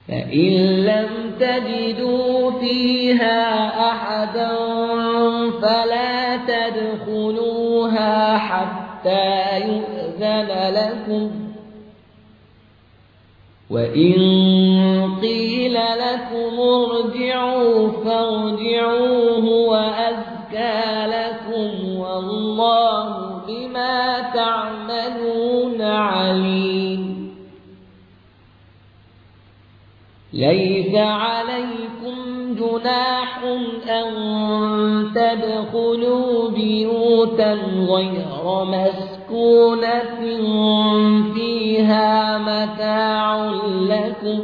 فإن لم تجدوا فيها أحدا فلا تدخلوها حتى يؤذن لكم، وإن قيل لكم ارجعوا فارجعوا هو أزكى لكم والله بما تعملون عليم. ليس عليكم جناح أن تدخلوا بيوتا غير مسكونة فيها متاع لكم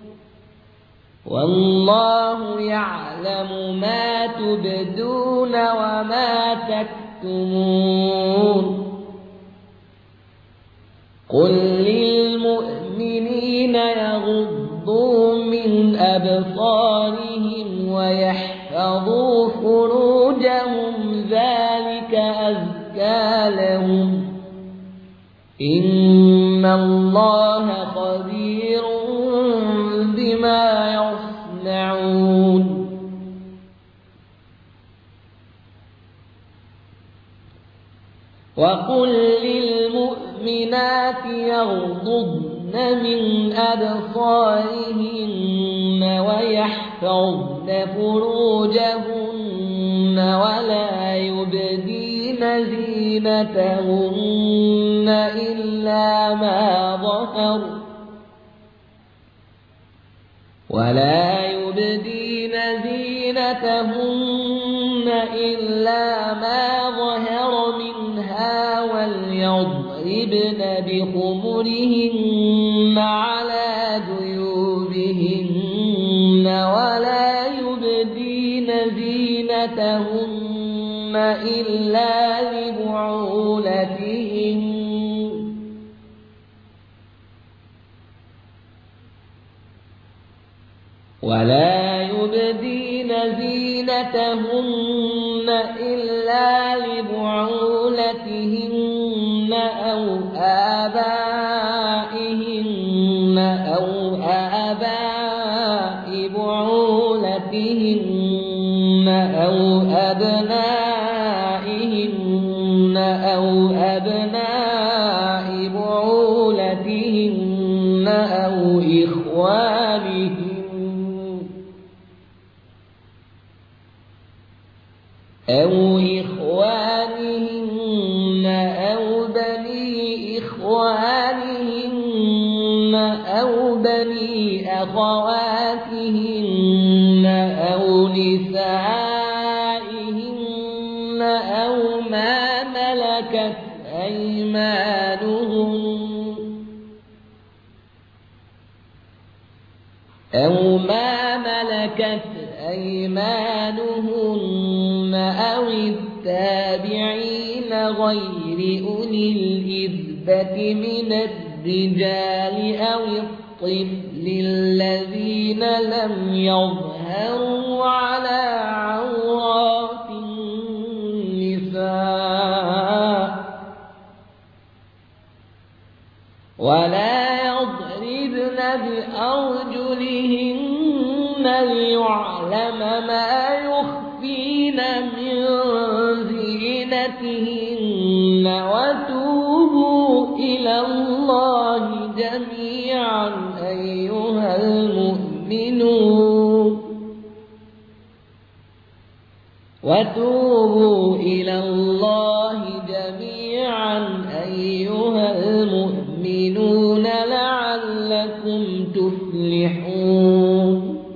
والله يعلم ما تبدون وما تكتمون. قل للمؤمنين يغضوا من أبصارهم ويحفظوا فروجهم ذلك أزكى لهم إن الله خبير بما يصنعون. وقل للمؤمنات يغضضن من أبصارهن ويحفظن فروجهن ولا يبدين زينتهن إلا ما ظهر منها وليضربن بخمرهن على جيوبهن ولا يبدين زينتهن إلا لبعولتهن أو آبائهن أو آباء بعولتهن أو أبنائهن أو أبناء بعولتهن أو إخوانهن أو بني إخوانهن أو بني أخواتهن أو نسائهن أو ما ملكت أيمانهن أو التابعين غير أولي الإربة من الرجال أو الطفل الذين لم يظهروا على عورات النساء ولا يضربن بأرجلهن ليعلم ما يخفين من زينتهن. وتوبوا إلى الله جميعا أيها المؤمنون لعلكم تفلحون.